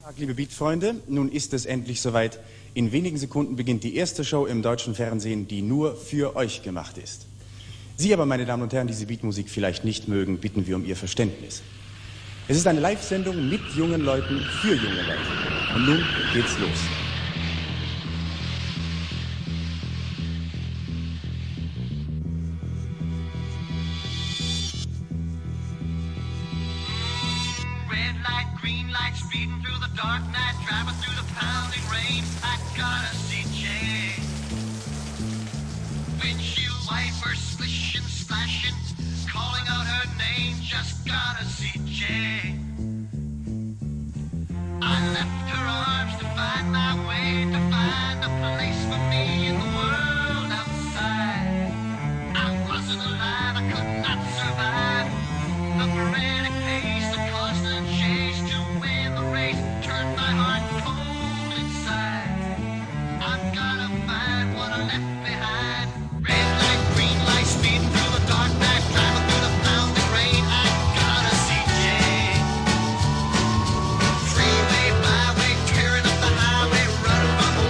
Liebe Beat-Freunde, nun ist es endlich soweit. In wenigen Sekunden beginnt die erste Show im deutschen Fernsehen, die nur für euch gemacht ist. Sie aber, meine Damen und Herren, die diese Beatmusik vielleicht nicht mögen, bitten wir um Ihr Verständnis. Es ist eine Live-Sendung mit jungen Leuten für junge Leute. Und nun geht's los. Green light, speeding through the dark night, driving through the pounding rain. I gotta see Jane. Windshield wipers slishing, splashing, calling out her name. Just gotta see Jane. I left her arms to find my way, to find a place for me in the world outside. I wasn't alive, I could not survive the frantic pace, the constant chase to win the race, turned my heart cold inside. I've gotta find what I left behind. Red light, green light, speeding through the dark night, driving through the pounding rain. I gotta see Jane. Freeway, byway, tearing up the highway, running from the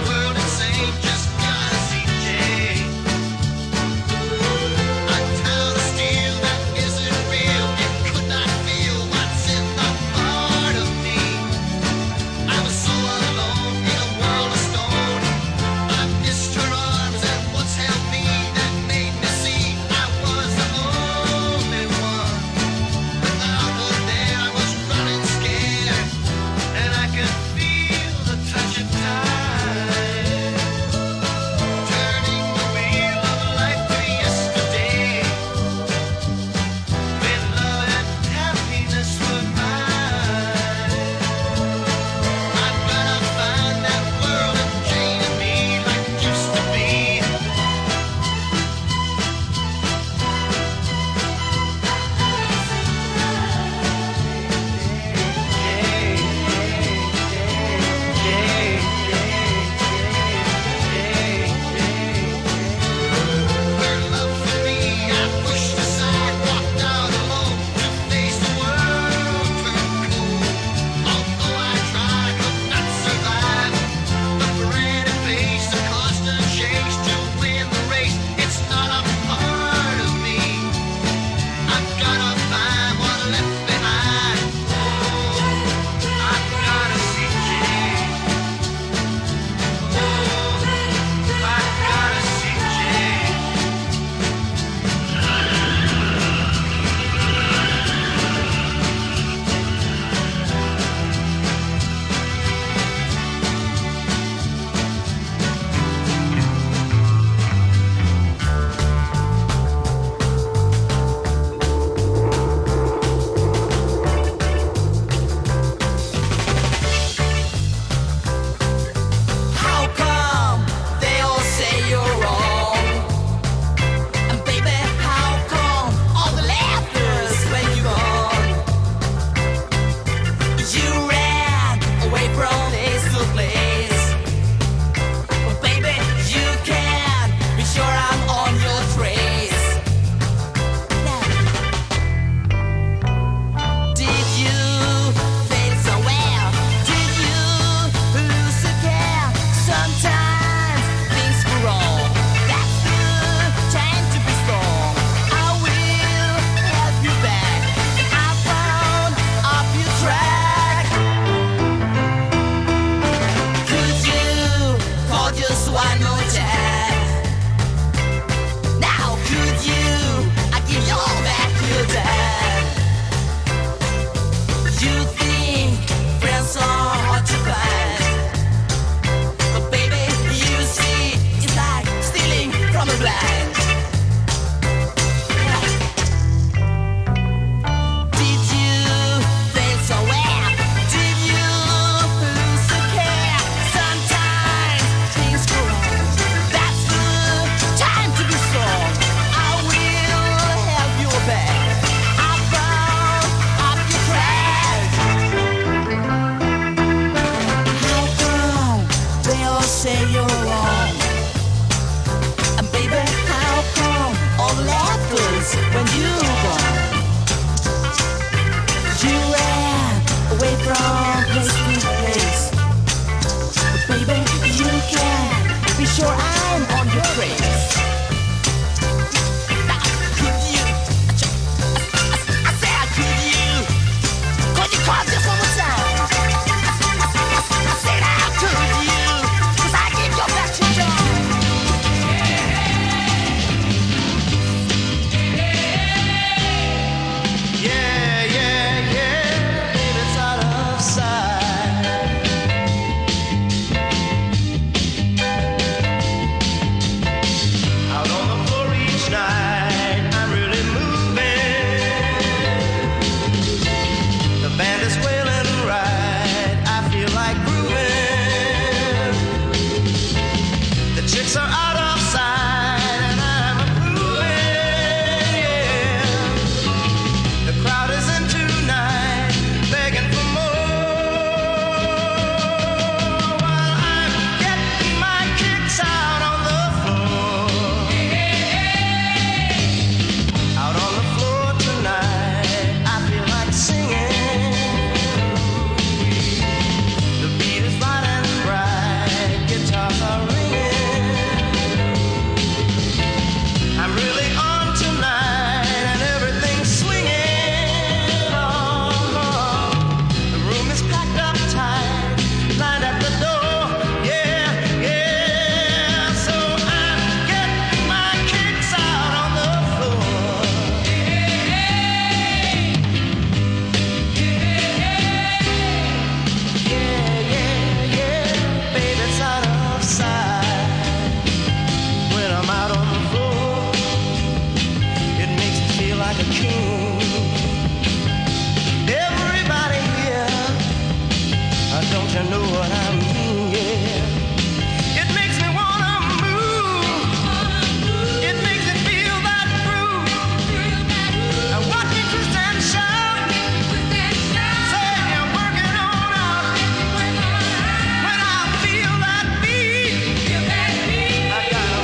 know what I mean, yeah. It makes me wanna move. It makes me feel that groove. Now watch me twist and shout. Say you're working on out. When I feel that beat, I gotta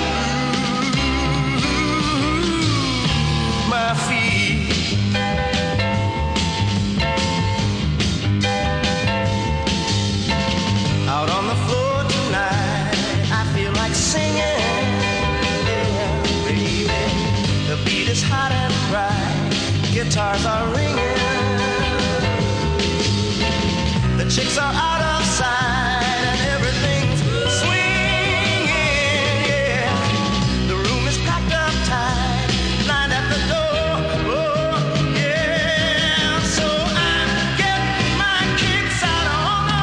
move my feet. Out on the floor tonight, I feel like singing, yeah, baby. The beat is hot and bright, guitars are ringing, the chicks are out of sight, and everything's swinging, yeah. The room is packed up tight, lined at the door, oh, yeah. So I'm getting my kicks out on the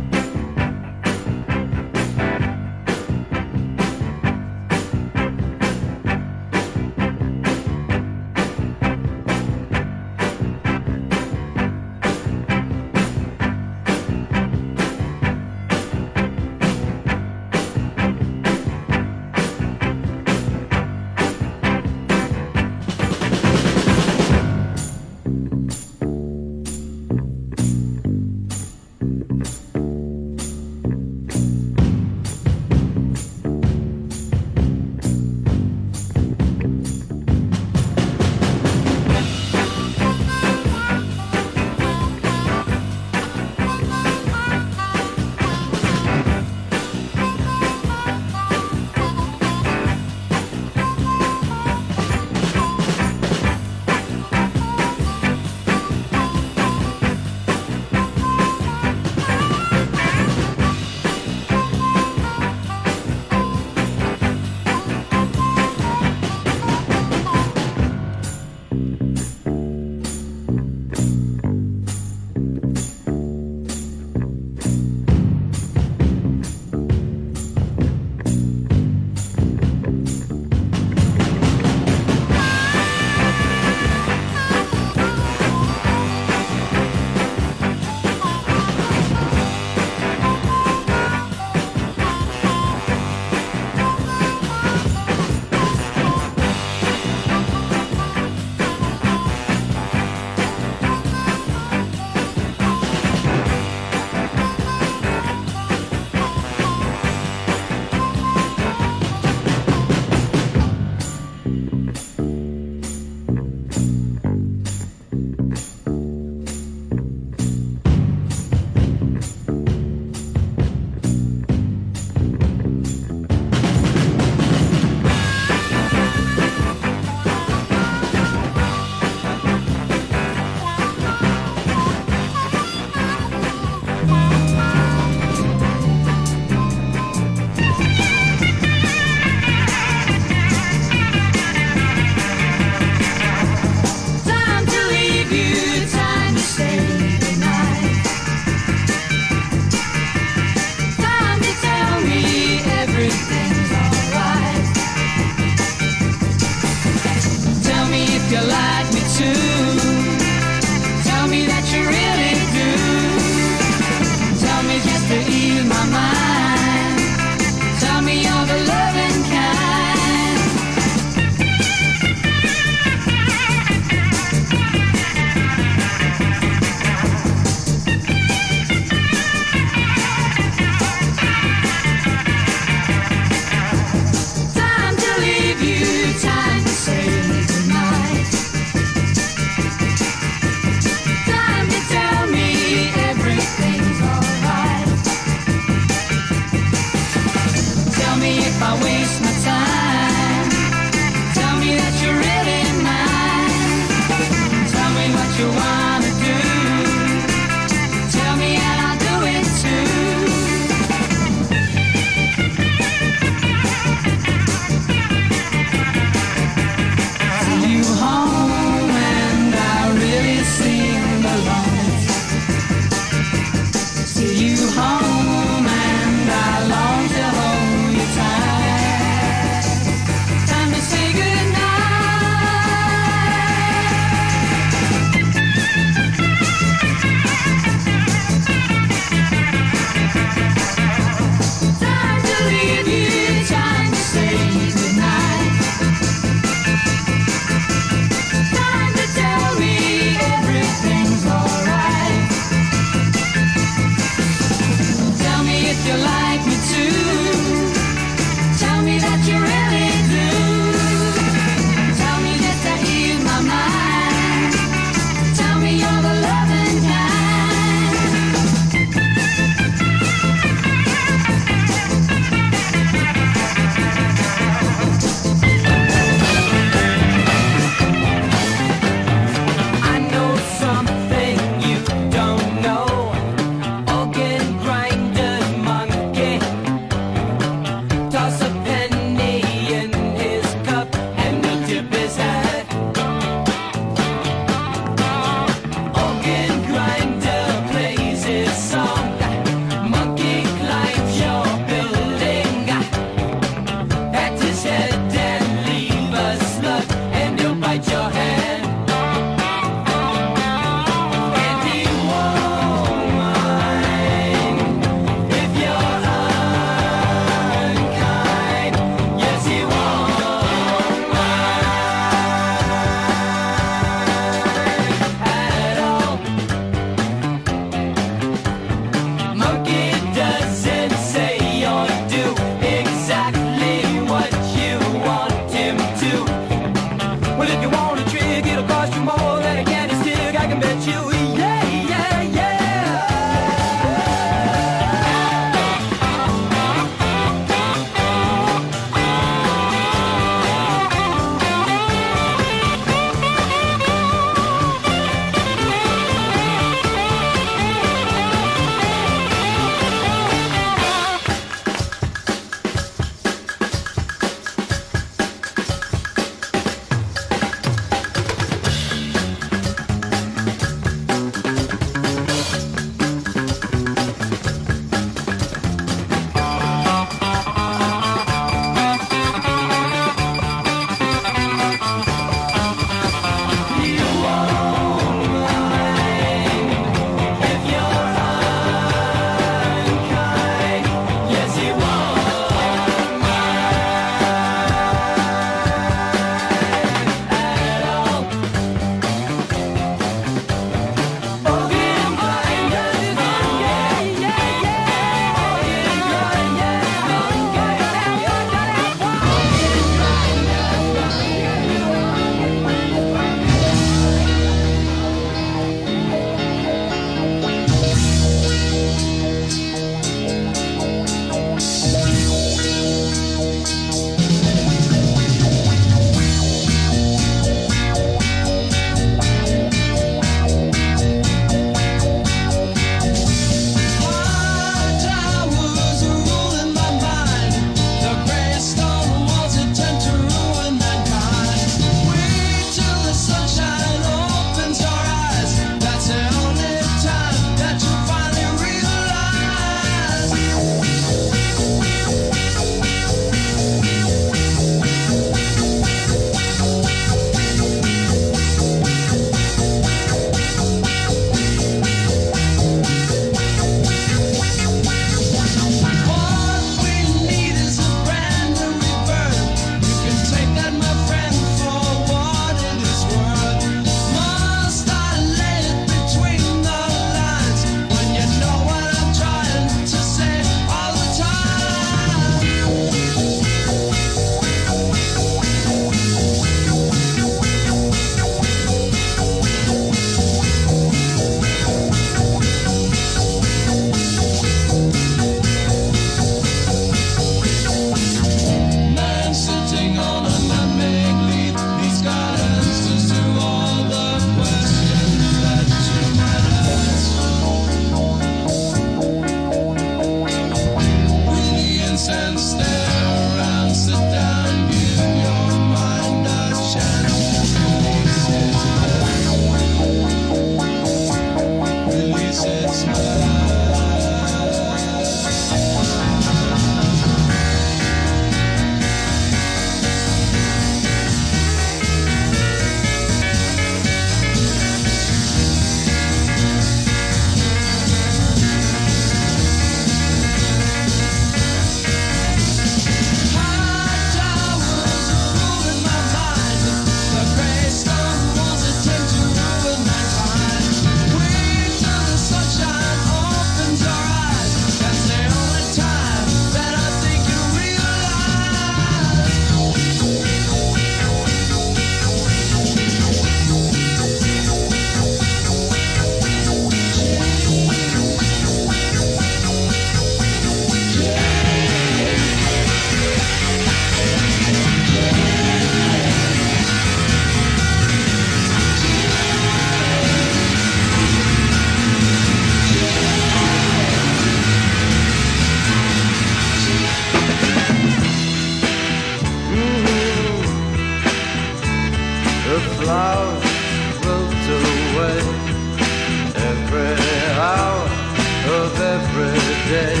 love float away every hour of every day.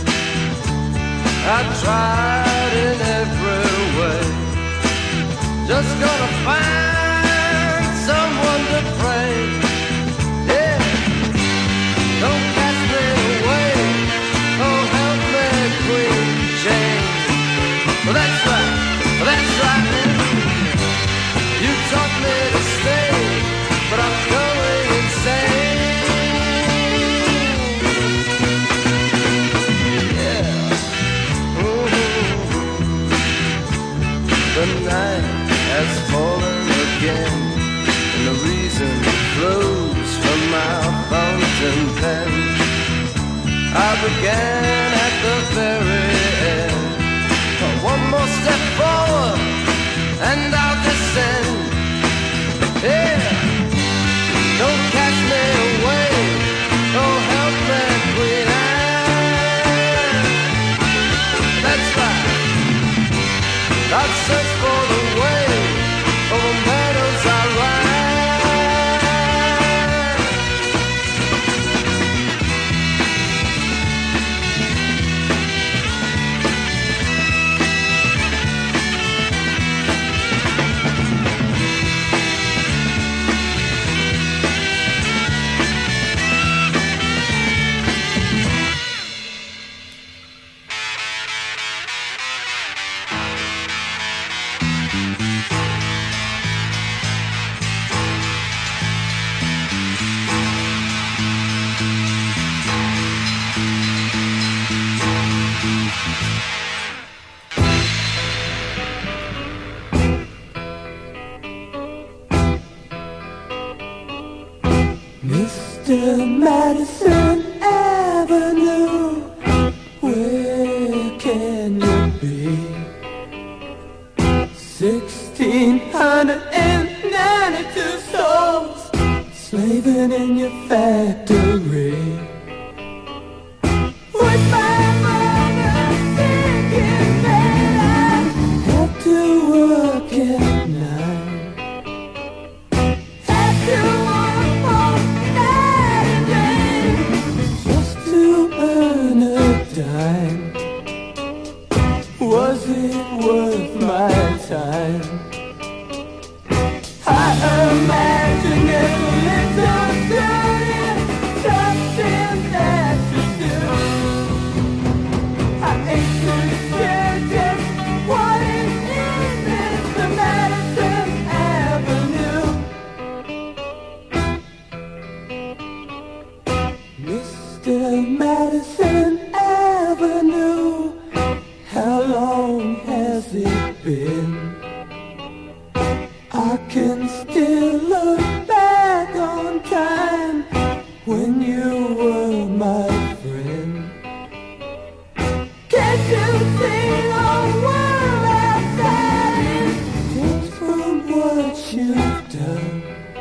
I tried in every way, just gonna find someone to pray. Yeah, don't cast me away, oh help me, Queen Jane. Well, that's right, that's right. You taught me to stay, but I'm going insane. Yeah. The night has fallen again, and the reason flows from my fountain pen. I began at the very end. One more step forward, and I'll descend. Yeah, don't catch me away, oh help me, Queen Anne. That's right, I'll search for the way over meadows I ride. Mr. Madison Avenue, where can you be? 1,692 souls slaving in your factory. With my mother thinking that I have to work at night, have to work all night and day just to earn a dime. Was it worth my time? I imagine there's a little dirty something that you do. I ain't too sure just what it is, Mr. Madison Avenue. Mr. Madison Avenue, how long has it been? I can still look back on time when you were my friend. Can't you see the world outside is just from what you've done?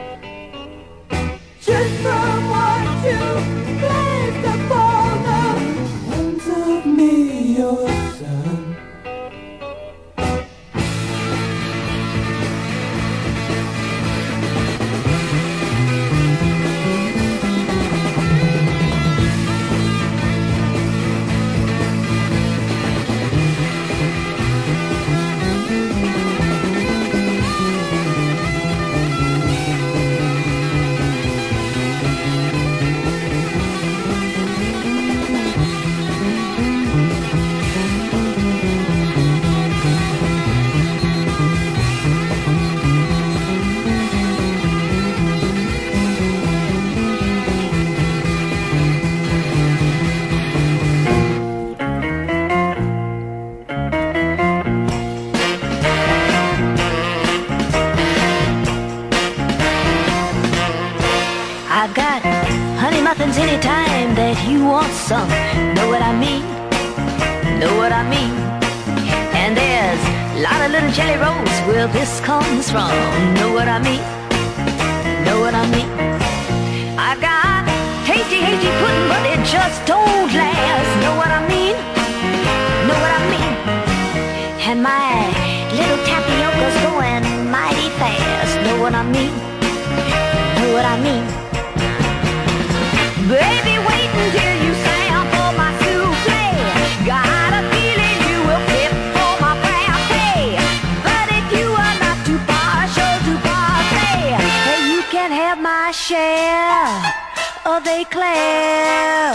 Just from what you've placed upon the hands of me, your son. I've got honey muffins anytime that you want some. Know what I mean? Know what I mean? And there's a lot of little jelly rolls where this comes from. Know what I mean? Know what I mean? I got tasty pudding, but it just don't last. Know what I mean? Know what I mean? And my little tapioca's going mighty fast. Know what what I mean? Know what I mean? Baby, wait until you sample my souffle. Got a feeling you will flip for my frappe. But if you are not too partial to parfait, hey, you can have my share of eclair.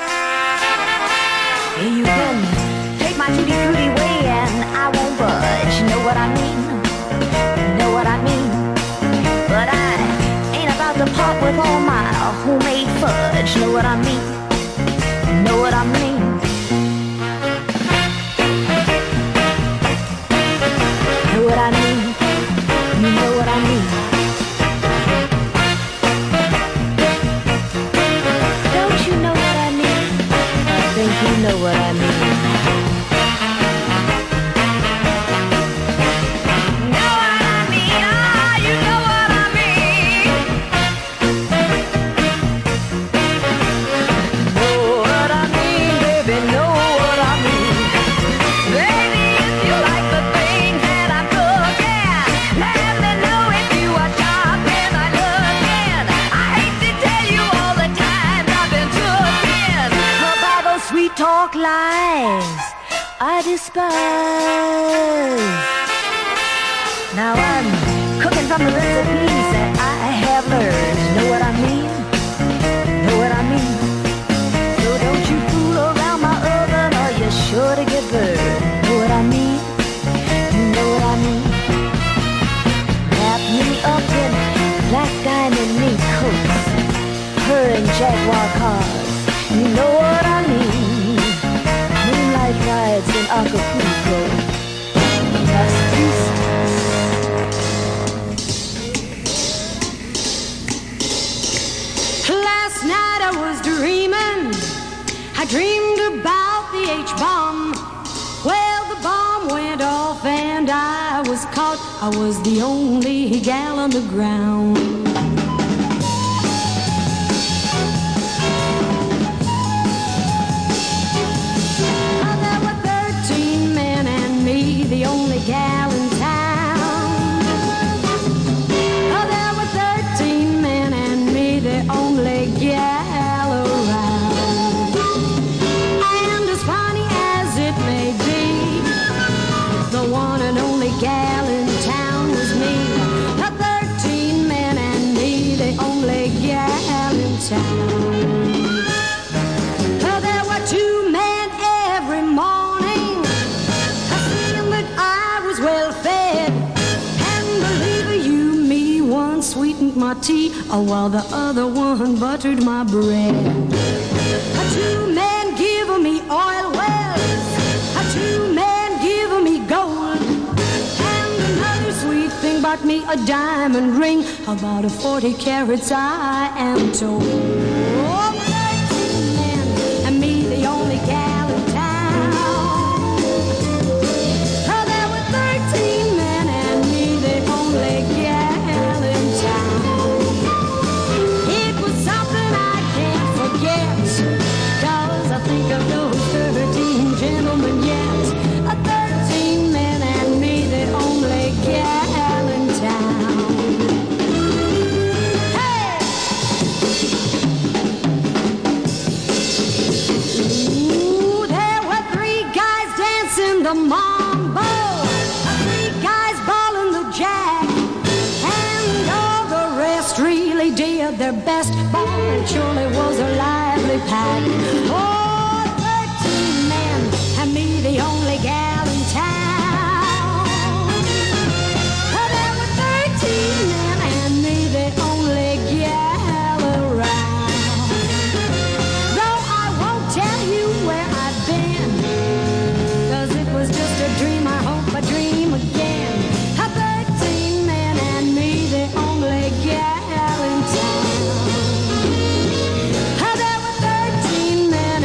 Hey, you can take my tutti frutti way and I won't budge. Know what I mean? Know what I mean? But I ain't about to part with all my homemade fudge. Know what I mean? Know what I mean? Know what I mean? You know what I mean? Don't you know what I mean? I think you know what I mean. Talk lies I despise. Now I'm cooking from the recipes that I have learned. Know what I mean? Know what I mean? So don't you fool around my oven or you're sure to get burned. Know what I mean? You know what I mean? Wrap me up in black diamond mink coats, her in Jaguar cars. You know what I mean? Moonlight rides in Acapulco. Las Pistas. Last night I was dreaming. I dreamed about the H-bomb. Well, the bomb went off and I was caught. I was the only gal on the ground. The only gal in town. Oh, there were 13 men and me, the only gal around. And as funny as it may be, the one and only gal in town was me. The 13 men and me, the only gal in town. Oh, there were 2 men every morning. Well fed, and believe you me, one sweetened my tea, while the other one buttered my bread. 2 men give me oil wells, 2 men give me gold, and another sweet thing bought me a diamond ring, about 40 carats I am told. Oh, 13 men and me, the only gal in town. Think of those 13 gentlemen yet. 13 men and me, the only gal in town. Hey! Ooh, there were 3 guys dancing the mambo, 3 guys balling the jack, and all the rest really did their best. Ball and surely was a lively pack. Oh, me, the only gal in town. There were 13 men and me, the only gal around. Though I won't tell you where I've been, 'cause it was just a dream, I hope I dream again. 13 men and me, the only gal in town. There were 13 men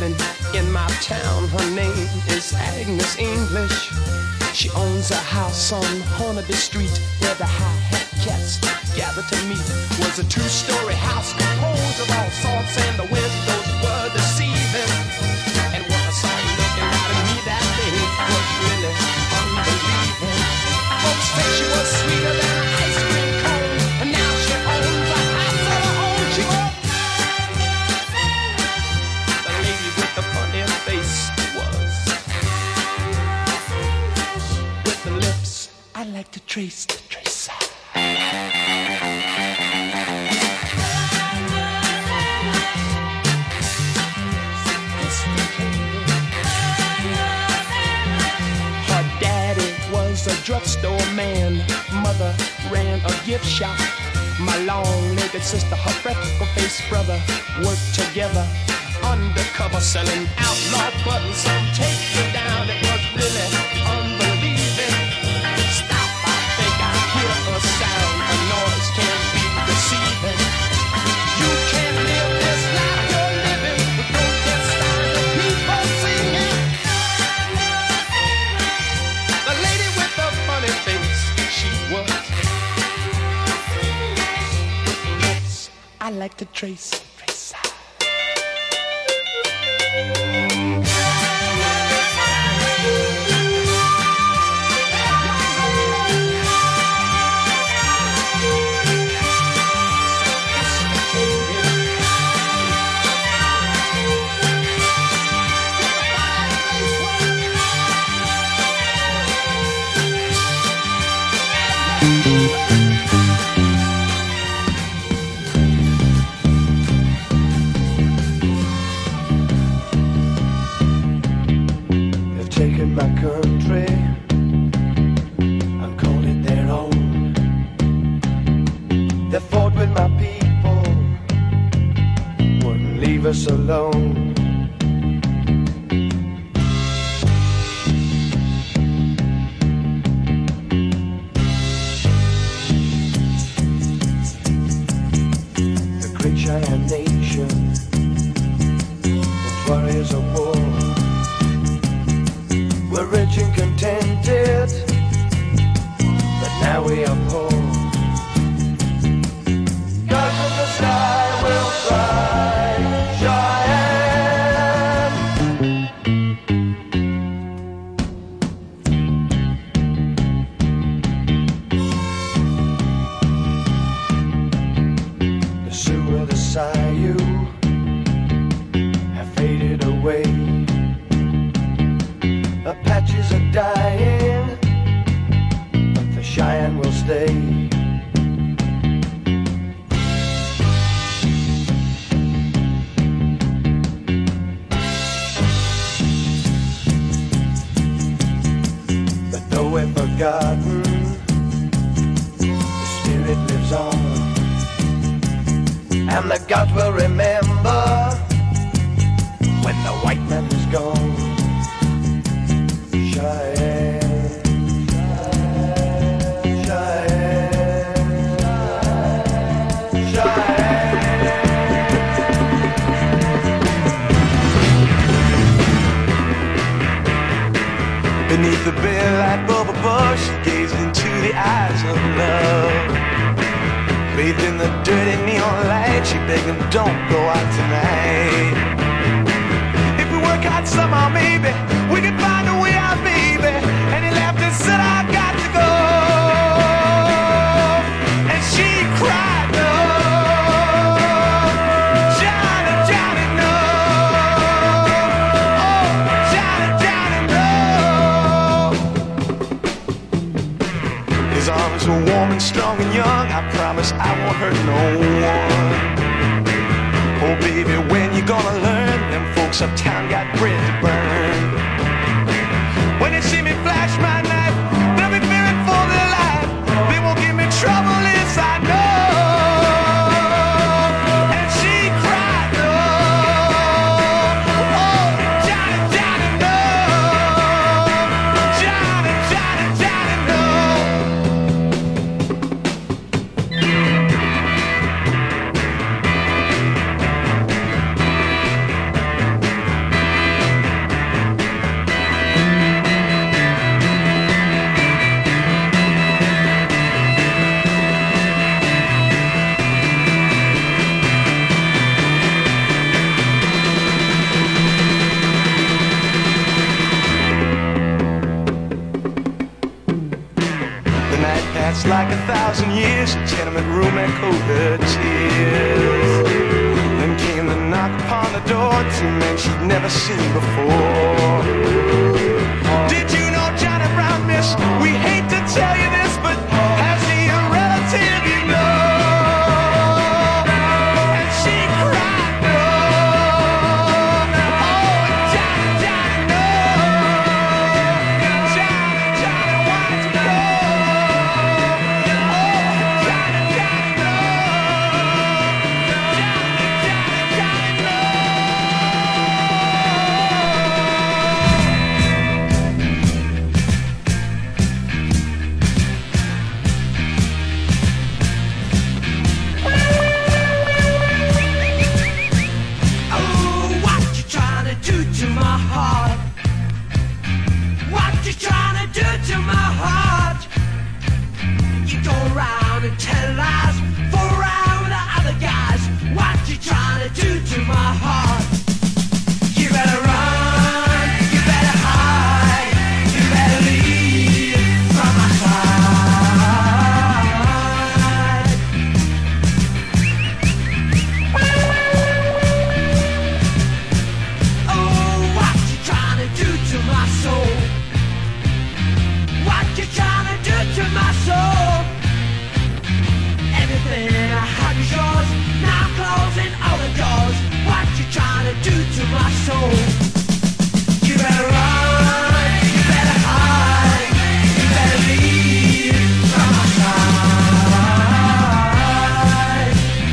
woman in my town. Her name is Agnes English. She owns a house on Hornaby Street where the high-hat cats gather to meet. Was a two-story house composed of all sorts, and the windows were deceiving. And when I saw her looking out at me, that thing was really unbelieving. Folks say she was sweeter than an ice cream cone, and now she owns a house of her own. She was the lady with the funny face was with the lips I like to trace Her daddy was a drugstore man. Mother ran a gift shop. My long-legged sister, her freckle-faced brother worked together undercover selling outlaw buttons. Some take you down. It was really unbelieving. Stop, I think I hear a sound. A noise can be deceiving. You can't live this life you're living with no just sign of people singing. The lady with the funny face, she was. Yes, I like to trace. They've taken my country and called it their own. They fought with my people, wouldn't leave us alone. The great Cheyenne nation was warriors of war. We're rich and contented, but now we are poor. God from the sky will cry, Cheyenne. The Sioux of the Sayou have faded away. Apaches are dying, but the Cheyenne will stay. But though we're forgotten, the spirit lives on, and the gods will remember when the white man is gone. Cheyenne, Cheyenne, Cheyenne, Cheyenne. Beneath the bare light bulb above, she gazed into the eyes of love. Bathed in the dirty neon light, she begged him, don't go out tonight. If we work out somehow, maybe we can find a way out, baby. And he laughed and said, I got to go. And she cried, no. Johnny, Johnny, no. Oh, Johnny, Johnny, no. His arms were warm and strong and young. I promise I won't hurt no one. Oh, baby, when you gonna learn? Them folks uptown got bread to burn. When they see me flash my knife, they'll be fearing for their life. They won't give me trouble, yes, I know. And she cried, no. Oh, Johnny, Johnny, no. Johnny, Johnny, Johnny, no. like 1,000 years. A tenement room echoed her tears. Then came the knock upon the door. Two men she'd never seen before. Did you know Johnny Brown, miss? We hate to tell you this, but has he a relative you know? And she cried, no. Oh, Johnny, Johnny, no. Johnny, Johnny, why'd you go? Oh, Johnny, Johnny, no. Johnny, Johnny, Johnny, no. Oh, what you trying to do to my heart? What you trying to do to my heart? You go around and tell lies, fool around with the other guys. What you trying to do to my heart? You better run, you better hide, you better leave from my side. Oh, what you trying to do to my soul? What you trying to do to my soul? Everything I have is yours. Now I'm closing all the doors. What you trying to do to my soul? You better run, you better hide, you better leave from my side.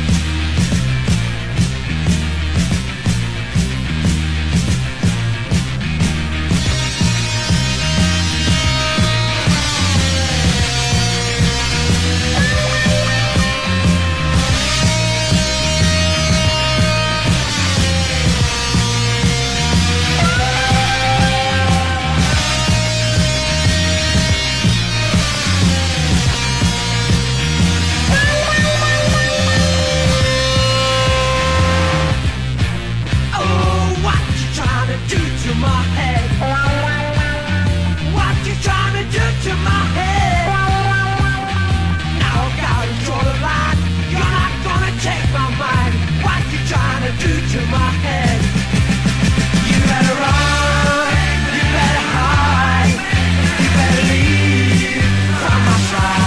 Oh, what you trying to do to my head? What you trying to do to my head? Now I gotta draw the line. You're not gonna take my mind. What you trying to do to my head? You better run, you better hide, you better leave from my side.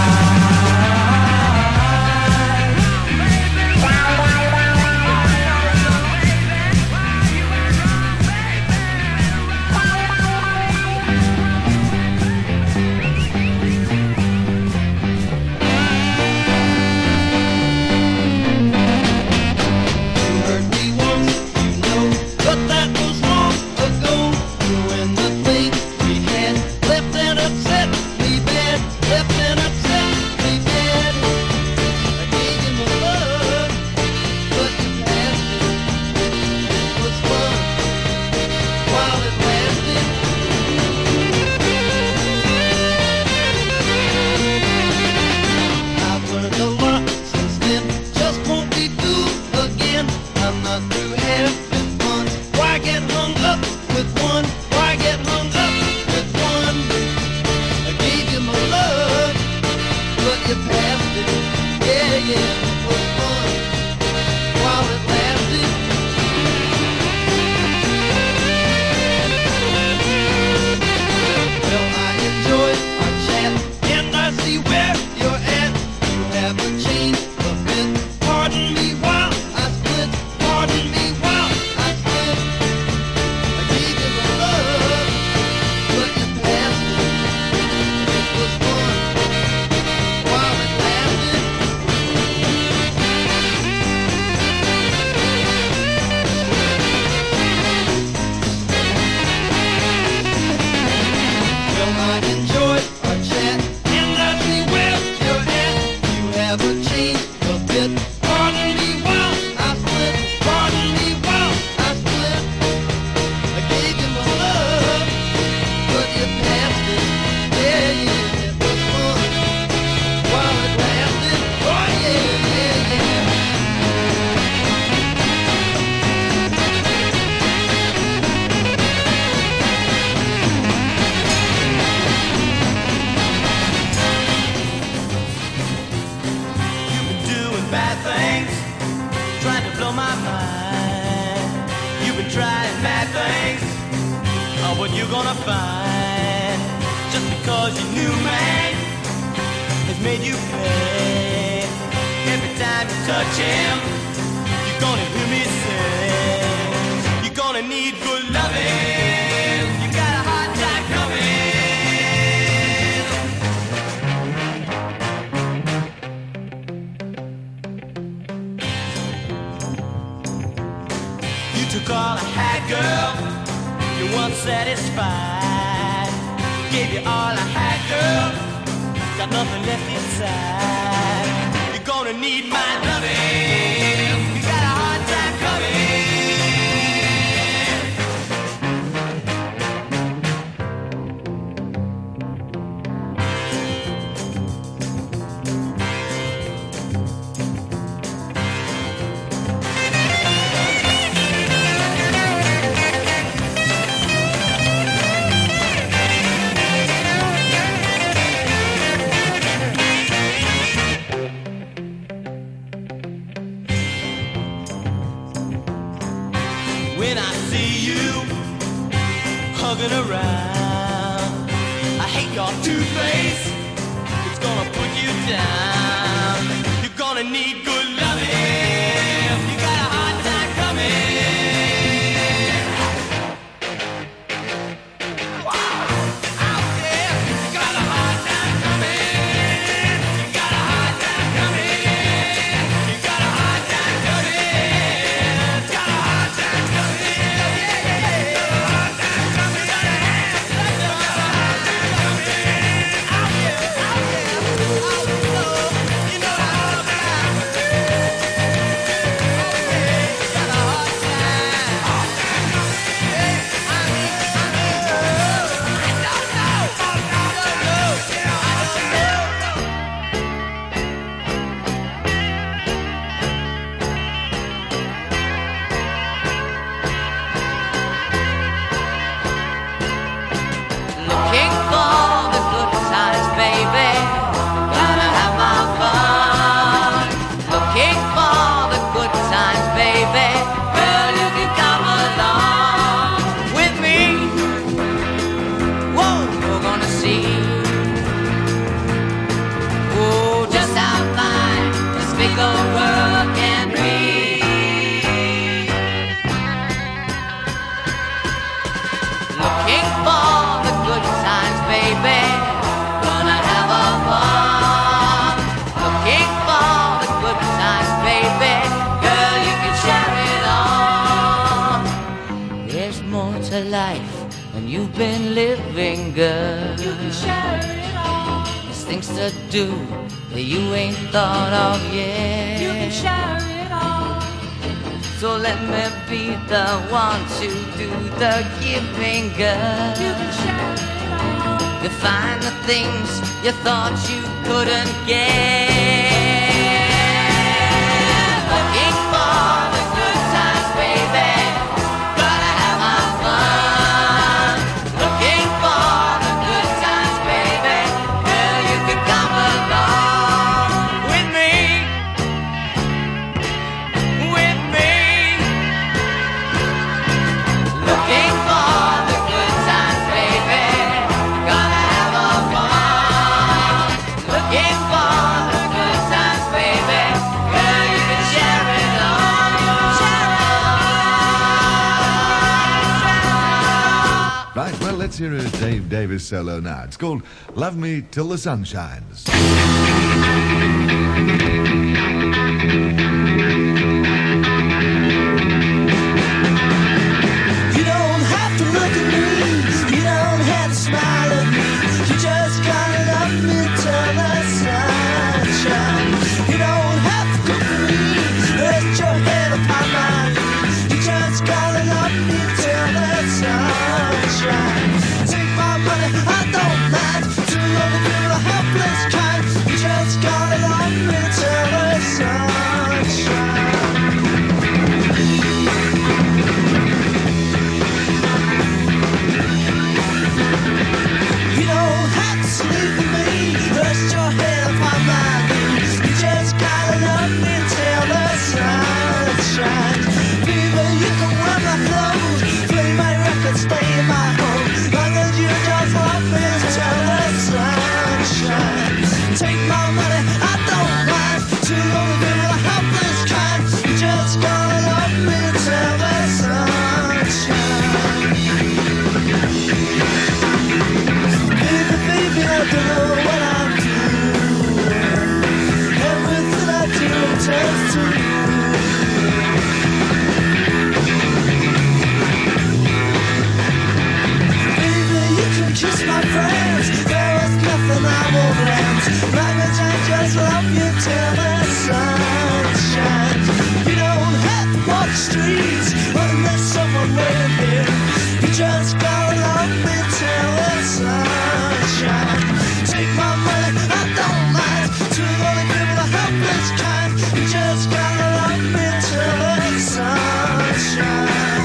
You hurt me once, you know, but that was long ago. When the thing we had left and upset me bad, left and upset me bad. I gave you my love, but you passed it. It was fun while it lasted. I've learned a lot since then, just won't be fooled again. I'm not through having fun. Why get hung up with one? Why get hung up with one? I gave you my love, but you passed it. Yeah, yeah, it was fun while it lasted. Well, I enjoyed our chat, and I see where you're at. You haven't changed a bit. Pardon me while I split. Pardon me while I split. I gave you my love, trying mad things. Oh, what you gonna find? Just because your new man has made you pay. Every time you touch him, you're gonna hear me say, you're gonna need good loving. You got a hard time coming. You took all I had, girl. You weren't satisfied. Gave you all I had, girl. Got nothing left inside. You're gonna need my loving. You got a hard time coming. When I see you hugging around, I hate your two-face. It's gonna put you down. You're gonna need good loving. You got a hard time coming. Wow. Out there, you got a hard time coming. You got a hard time coming. You got a hard time coming. Got a hard time coming. Looking for the good times, baby. Gotta have my fun. Looking for the good times, baby. Girl, you can come along with me. Whoa, you're gonna see. Oh, just how fine this big old world can be. Looking for the good times, baby. Gonna have a fun. Looking for the good times, baby. Girl, you can share it all. There's more to life than you've been living, girl. You can share it all. There's things to do that you ain't thought of yet. You can share it all. So let me be the one to do the giving, girl. You can share it all. You find the things you thought you couldn't get. Looking for the good times, baby. Gotta have my fun. Looking for the good times, baby. Girl, you can come along with me. With me. Looking for the good times, baby. Gonna have a fun. Looking for the good times, baby. Girl, you can share it all. Share it all. Right, well, let's hear a Dave Davis solo now. It's called Love Me Till the Sun Shines. You don't have to look at me. You don't have to smile at me. You just gotta love me till the sun shines. You don't have to cook for me. Rest your head upon my knee. You just gotta love me till the sun shines. Take my money, I don't mind. To love the good or helpless kind. You just gotta love me till the sun shines. You don't have to sleep with me. Rest your head upon my knee. You just gotta love me till the sun shines. Baby, you can wear my clothes. streets, when there's someone waiting. You just gotta love me till the sun shines. Take my money, I don't mind. To all the people, the helpless kind. You just gotta love me till the sun shines.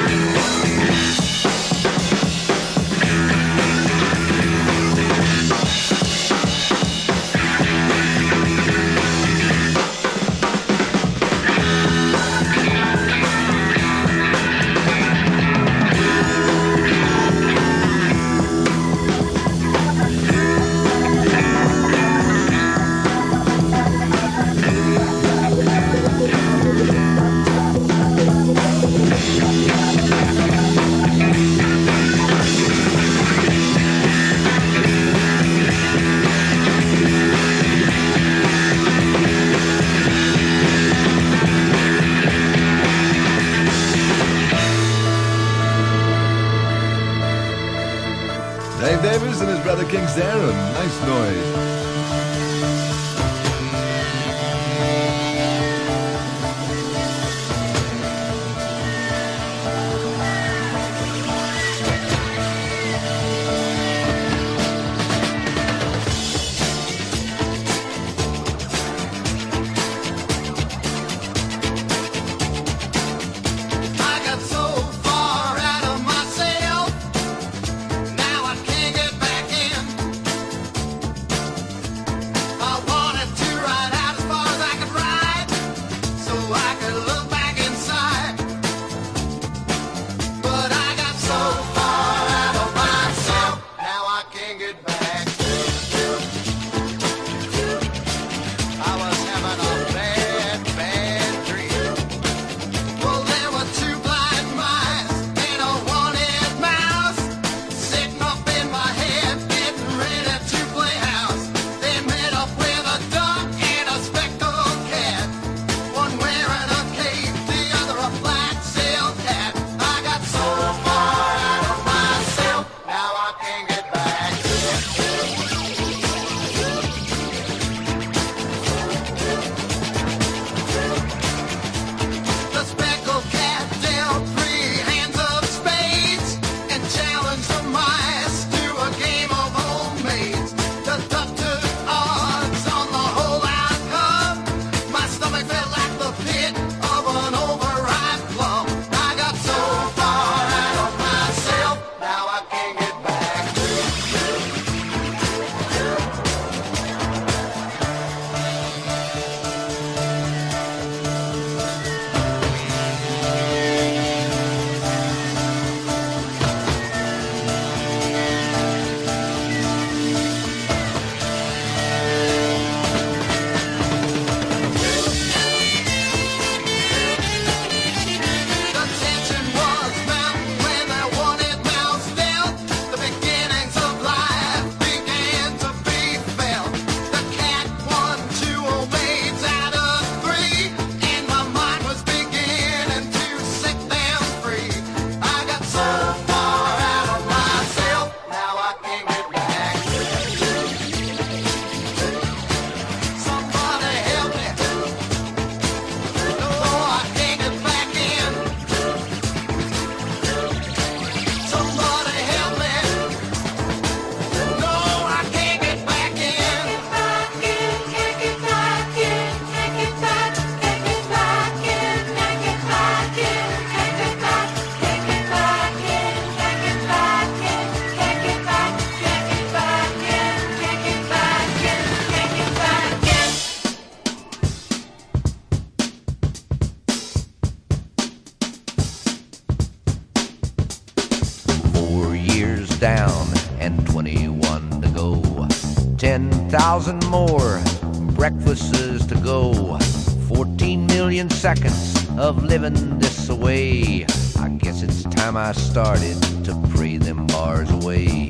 Dave Davis and his brother King Sarah. Nice noise. I got so far out of myself, now I can't get back in. I wanted to ride out as far as I could ride, so I could look back inside. But I got so far out of myself, now I can't get back. I was having a bad, bad dream. Well, there were two blind mice and a one-eyed mouse sitting up in my head, getting ready to play house. They met up with a duck and a speckled cat, one wearing a cape, the other a black silk hat. I got so far out of myself, now I can't get back. The speckled cat dealt three hands of spades and challenged the mice to a game of homemades. The duck took odds on the whole outcome. My stomach felt like the pit of an overripe plum. I got so far out of myself, now I can't get back. The tension was mounting when that one-eyed mouse dealt. The beginnings of life began to be felt. The cat won two old maids out of three, and my mind was beginning to set them free. I got so far out of myself, now I can't get back. Somebody help me. No, I can't get back in. Somebody help me. No, I can't get back in. Years down and 21 to go. 10,000 more breakfasts to go. 14 million seconds of living this away. I guess it's time I started to pray them bars away.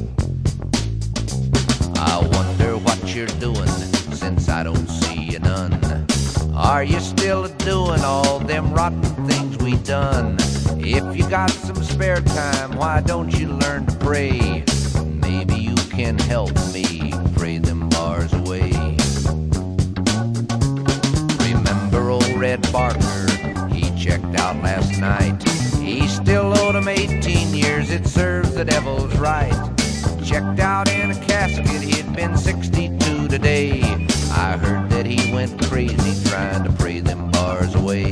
I wonder what you're doing since I don't see you none. Are you still doing all them rotten things we done? If you got some spare time, why don't you learn to pray? Maybe you can help me pray them bars away. Remember old Red Barker, he checked out last night. He still owed him 18 years, it serves the devil's right. Checked out in a casket, he'd been 62 today. I heard that he went crazy trying to pray them bars away.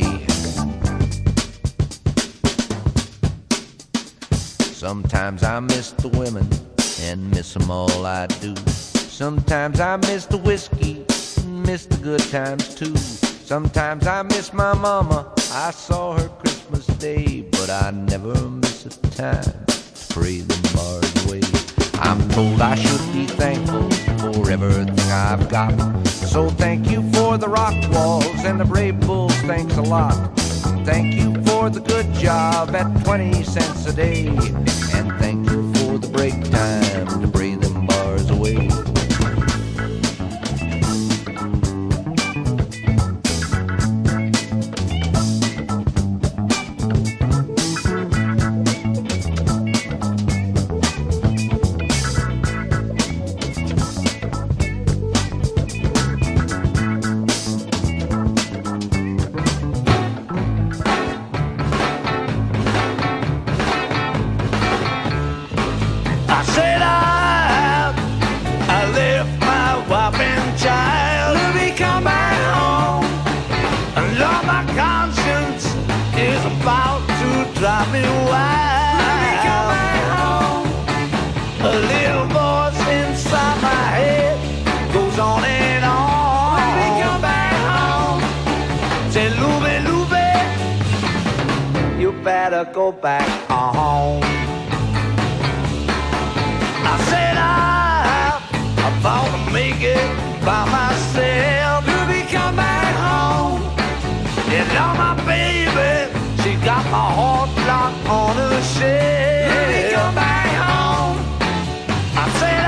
Sometimes I miss the women and miss them all I do. Sometimes I miss the whiskey, miss the good times too. Sometimes I miss my mama, I saw her Christmas Day, but I never miss a time to pray them bars away. I'm told I should be thankful for everything I've got. So thank you for the rock walls and the brave bulls, thanks a lot. Thank you for the good job at 20 cents a day. And thank you for the break time to pray them bars away. Drive me wild. Let me come back home. A little voice inside my head goes on and on. Let me come back home. Say, Louie, Louie, you better go back home. I said I'm about to make it by myself. Louie, come back home. And now my baby, she got my heart locked on her shelf. Let me come back home. I said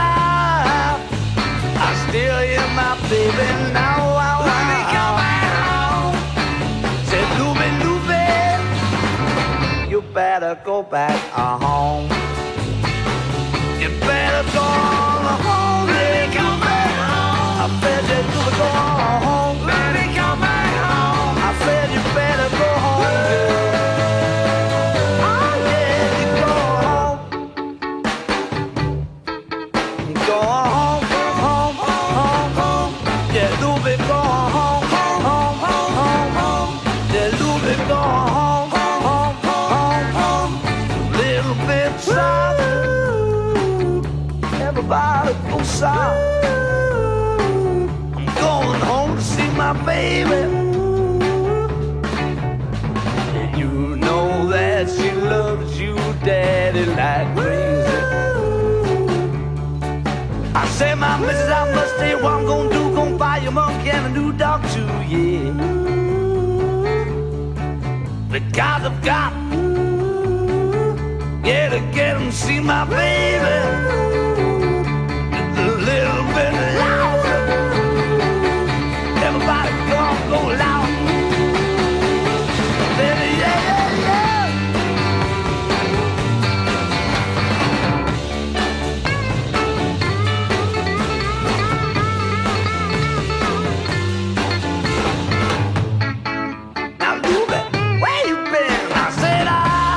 I still hear my baby now. Let me come back home. Said Louie, Louie, you better go back home. You better go on home. Let me come back home. I said you better go home. Let me come back home. I said you better go home. Everybody go south. I'm going home to see my baby. You know that she loves you, daddy, like crazy. I say, my missus, I must stay. What I'm gonna do, gonna buy your monkey and a new dog too, yeah. Because I've got, yeah, to get him, see my baby. A little bit louder. Everybody go loud. Baby, yeah, yeah, yeah. Now, Louie, where you been? I said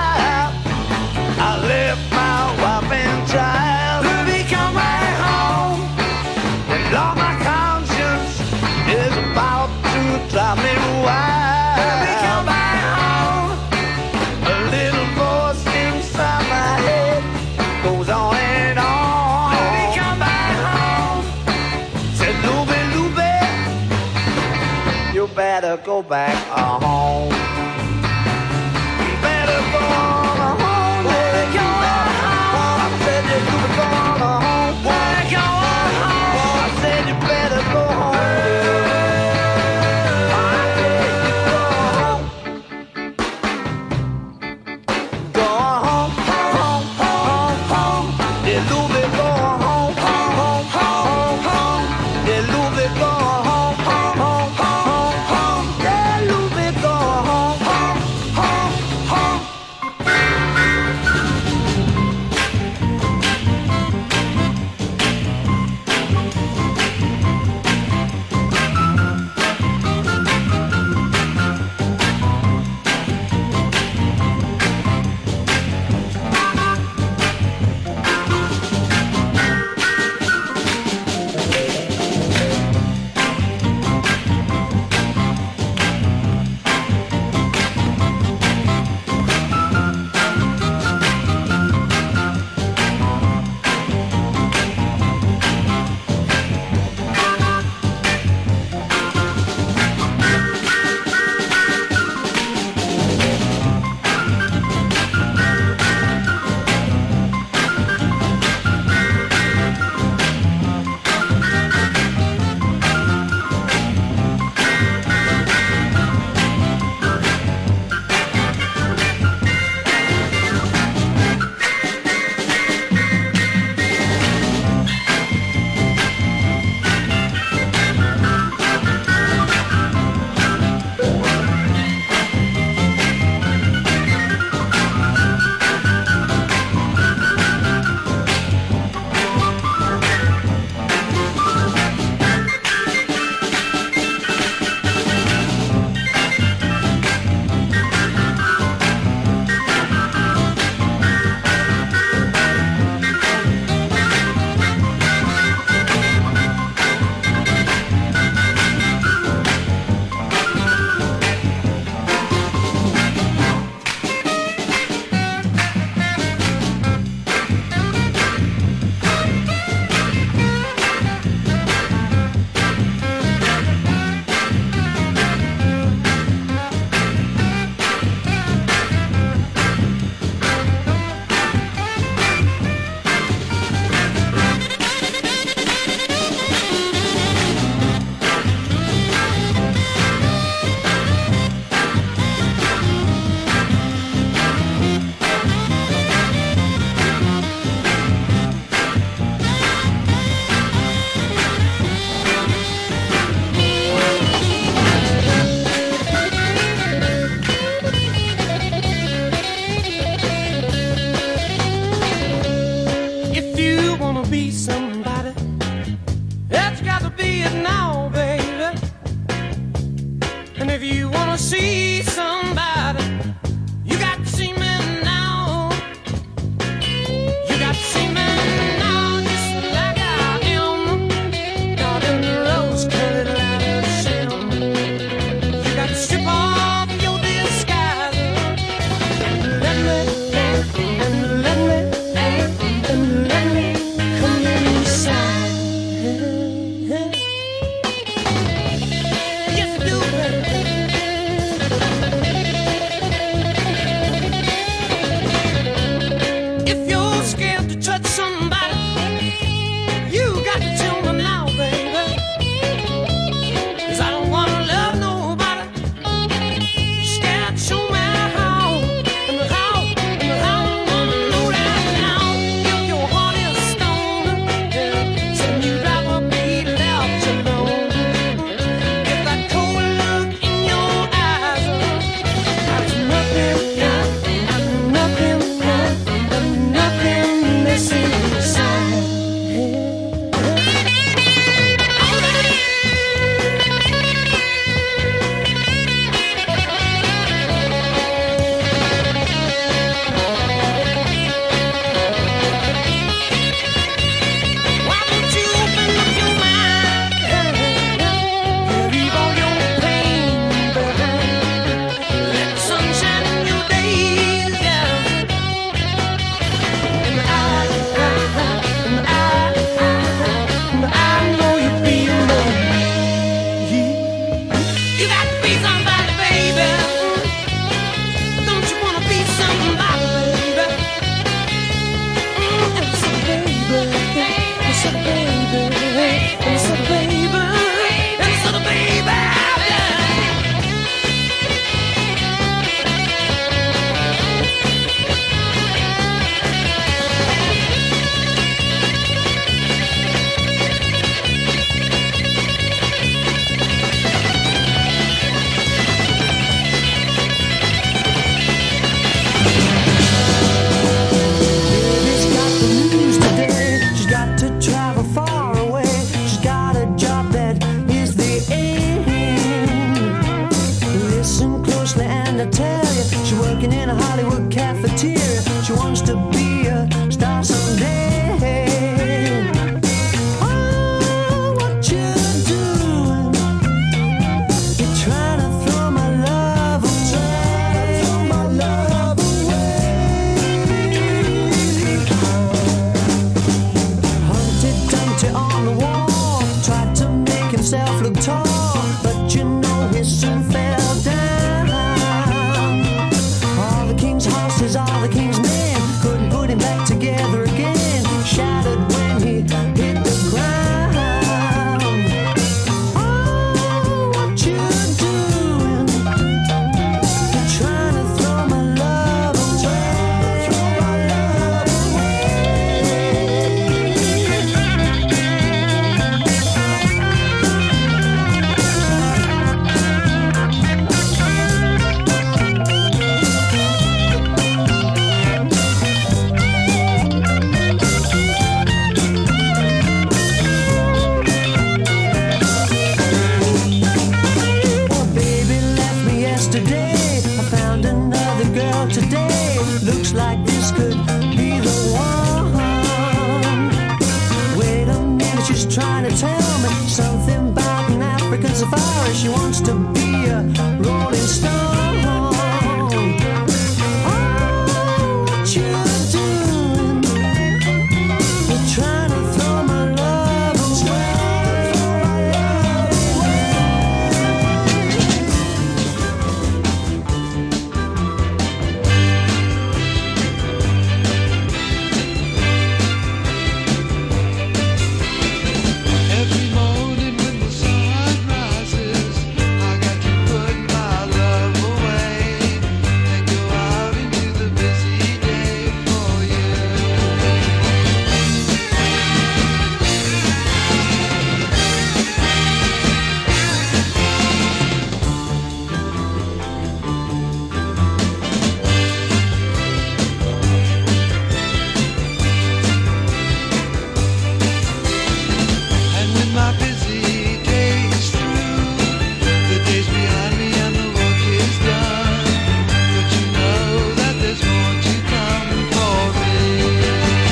I left my wife and child. Louie, come back home. And Lord, my conscience is about to drive me wild. Louie, come back home. A little voice inside my head goes on and on. Louie, come back home. Said Louie, Louie, you better go back home. You better go on home. Louie, come back home. I said you better go on home. Louie, go on home. I said you better go home. I said you go home. Go home, home, home, home. Yeah, Louie, go home, home, home, home. Yeah, Louie, go home, home, home, home, home. Yeah, Louie, go home. in a Hollywood cafeteria. She wants to be a star someday. Oh, what you doing? You're trying to throw my love away. Humpty Dumpty on the wall tried to make himself look tall, but you know he soon fell down. All the king's horses, all the king's men couldn't put him back together again. Shattered when he hit the ground. Oh, what you doing? You're trying to throw my love away. Oh, baby left me yesterday. I found another girl today. Looks like this could be the one. Wait a minute, she's trying to tell me something about an African safari. She wants to be a rolling stone. Oh, what you doing? You're trying to throw my love away. Every morning when the sun rises, I got to put my love away and go out into the busy day for you. And when my busy day is through, the day's behind me and the work is done. But you know that there's more to come for me.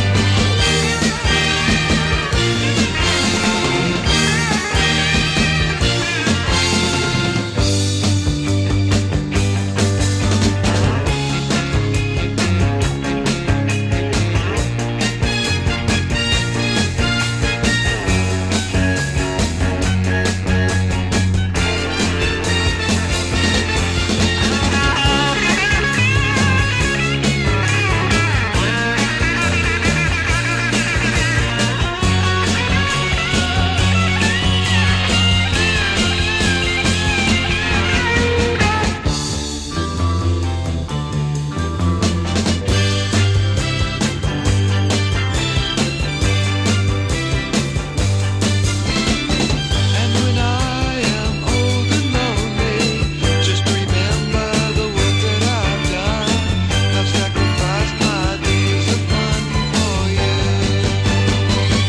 And when I am old and lonely, just remember the work that I've done. I've sacrificed my days of fun for you.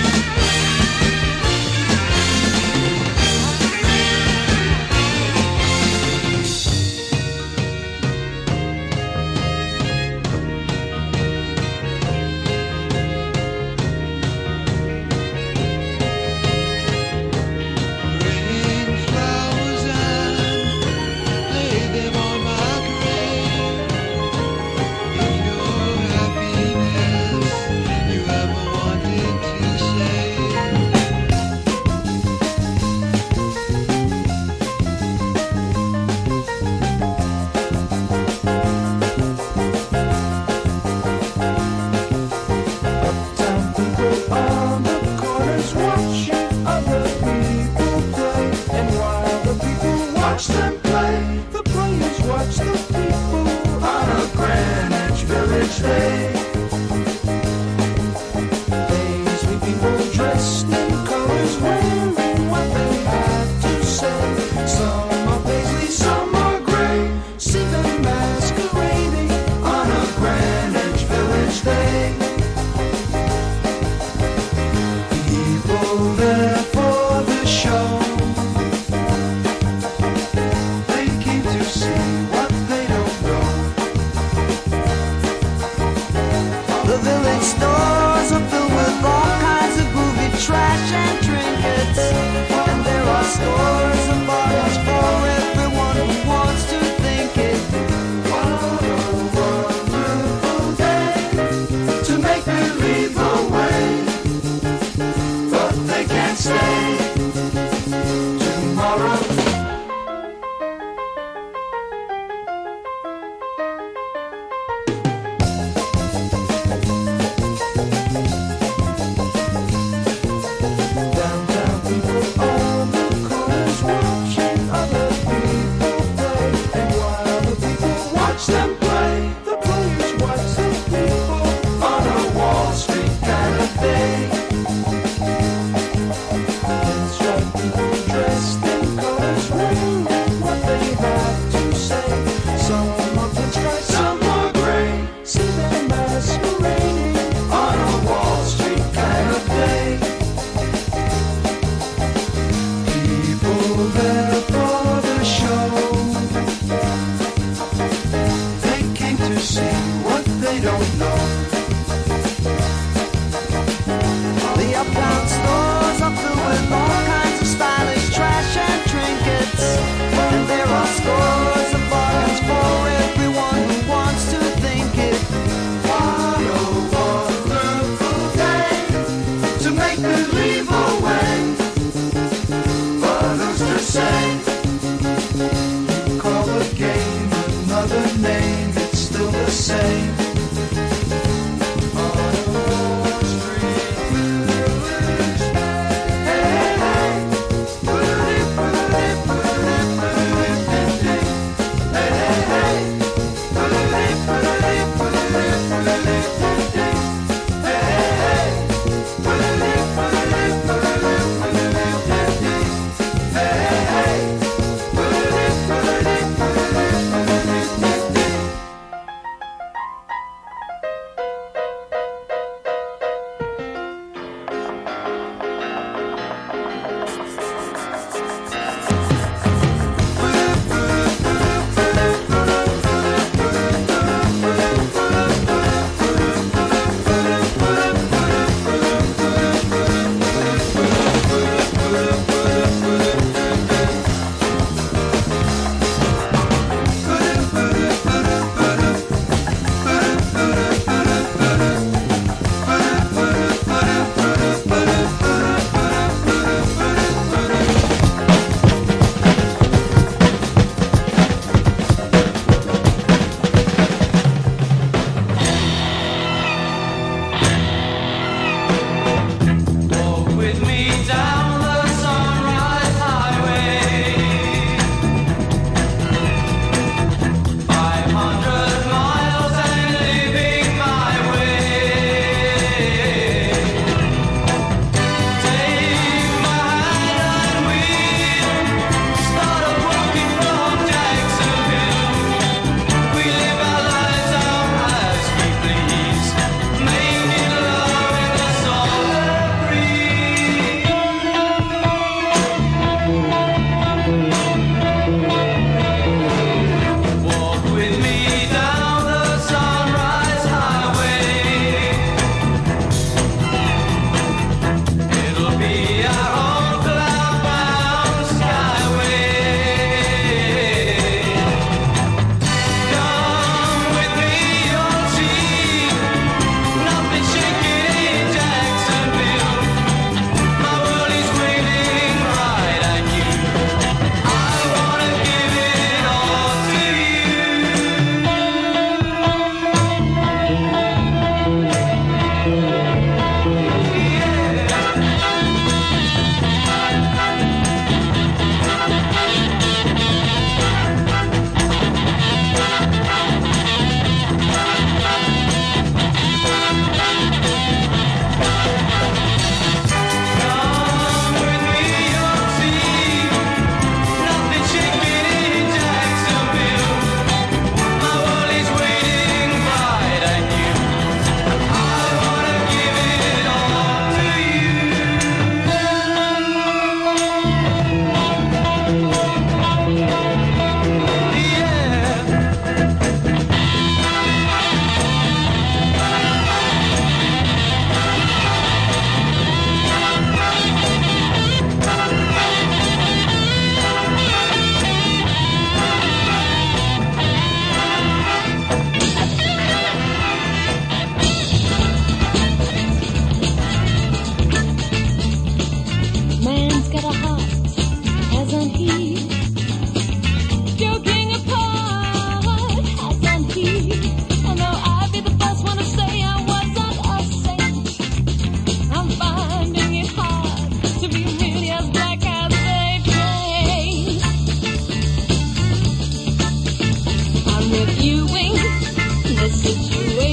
Bring flowers and lay them on my grave. In your happiness you ever wanted to save. Uptown people on the corners watching other people play. And while the people watch them play, the players watch the people on a Greenwich Village day. They sweet people dressed in colors, wearing what they have to say. Some are paisley, some are gray. See them masquerading on a Greenwich Village day. People there for the show. They came to see what they don't know. stores are filled with all kinds of groovy trash and trinkets. And there are stores and bars for everyone who wants to think it. What a wonderful day to make believe away, but they can't stay tomorrow.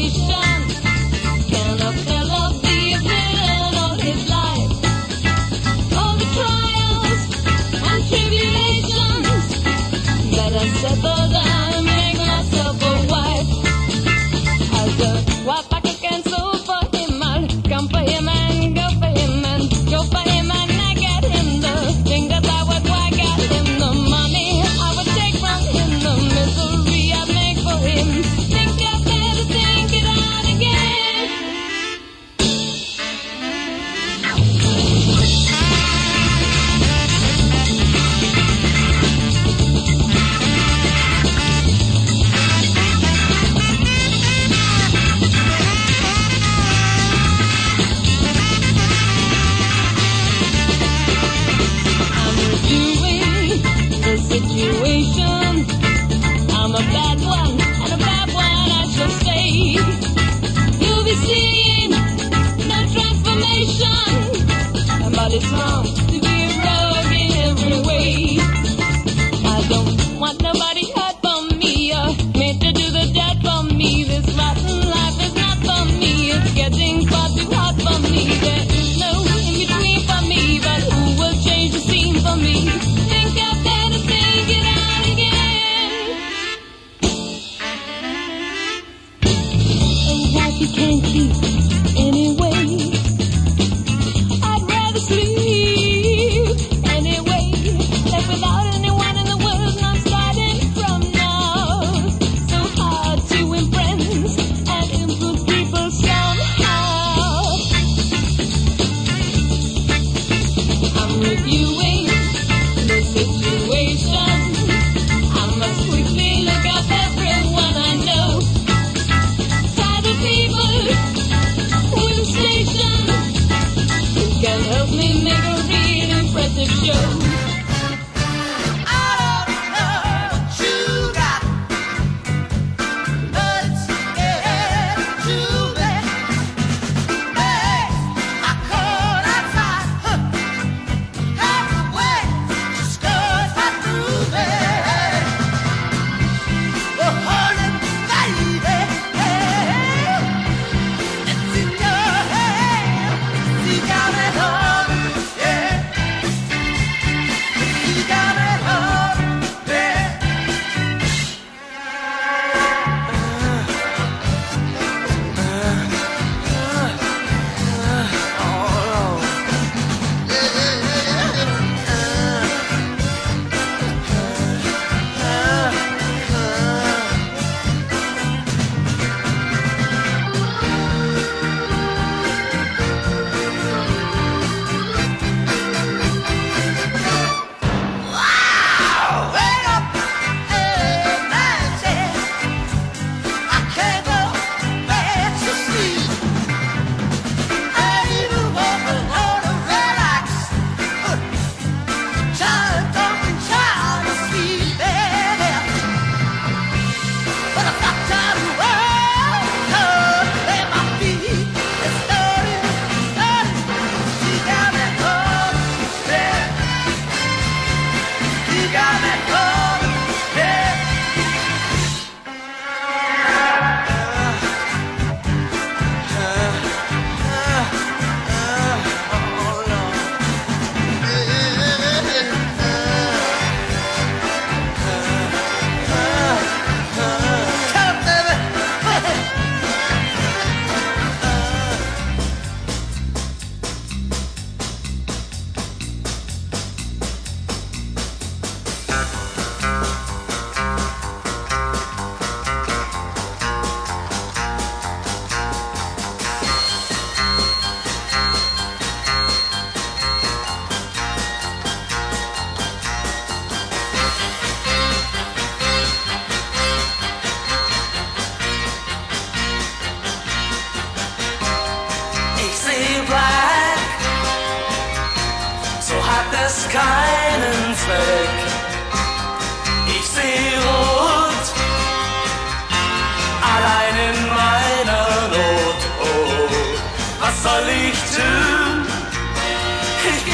situation. Can a fella be a villain all his life? All the trials and tribulations, better settle down and make myself a wife. As a wife I cook and sew for him, I'll come for him and go for him and go for him and I get him the thing that I would want, got him the money I would take from him, the misery I make for him. Think I better think it out again. I'm reviewing the situation. I'm a bad one, and a bad one I shall stay. You'll be seeing no transformation, but it's wrong to be a rogue in every way. I don't want nobody hurt for me, made to do the dirt for me. This rotten life is not for me, it's getting far too hard for me. There is no in between for me, but who will change the scene for me? Think I better think it out again. A wife you can't keep anyway. I'd rather sleep anyway. Left without anyone in the world, and I'm starting from now. So hard to impress and influence people somehow. I'm reviewing the situation. I must quickly look up everyone I know. Tired people with a station who can help me make a real impressive show. I don't know what you got, but it's getting too late. Hey, I called outside, half the way, just goes right through me. Oh, honey, baby, it's in your hand. You got it all, yeah. You got it all, yeah. Wake up, hey, Nancy. I can't go back to sleep. I even want to relax. Child, don't child asleep, yeah. But I got time to walk, and my feet is starting. She got me home, yeah. You got me home, yeah. Come, baby. Ich sehe black, so hat es keinen Zweck. Ich sehe rot, allein in meiner Not. Oh, was soll ich tun? Ich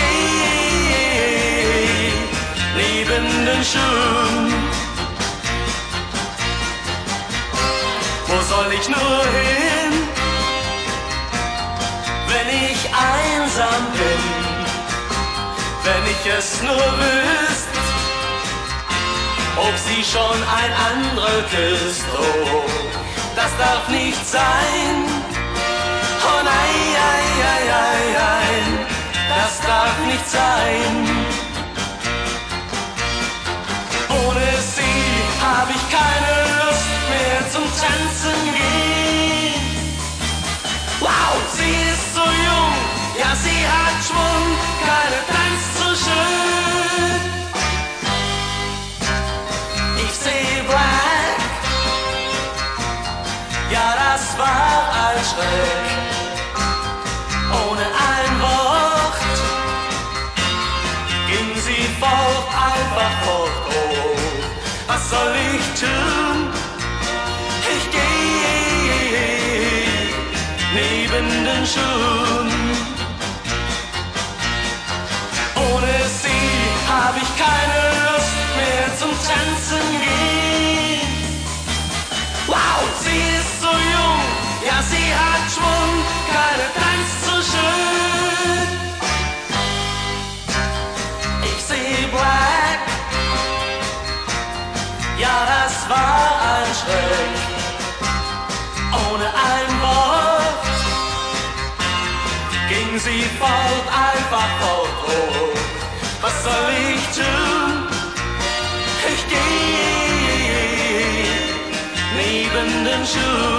gehe neben den Schuhen. Wo soll ich nur hin? es nur wüsst, ob sie schon ein anderer küsst. Oh, das darf nicht sein. Oh nein, das darf nicht sein. Ohne sie hab ich keine Lust mehr zum Tanzen gehen. Wow, sie ist so jung, ja sie hat Schwung, keine tanzt so schön. Ich seh Black, ja das war ein Schreck. Ohne ein Wort ging sie fort, einfach fort. Oh, was soll ich tun? Ich geh neben den Schuhen. Ohne sie hab ich keine Lust mehr zum Tanzen gehen. Wow, sie ist so jung, ja sie hat Schwung, keine tanzt so schön. Ich seh Black, ja das war ein Schreck. Ohne ein Wort ging sie fort, einfach fort. Oh, was soll ich tun? Ich geh neben den Schuhen.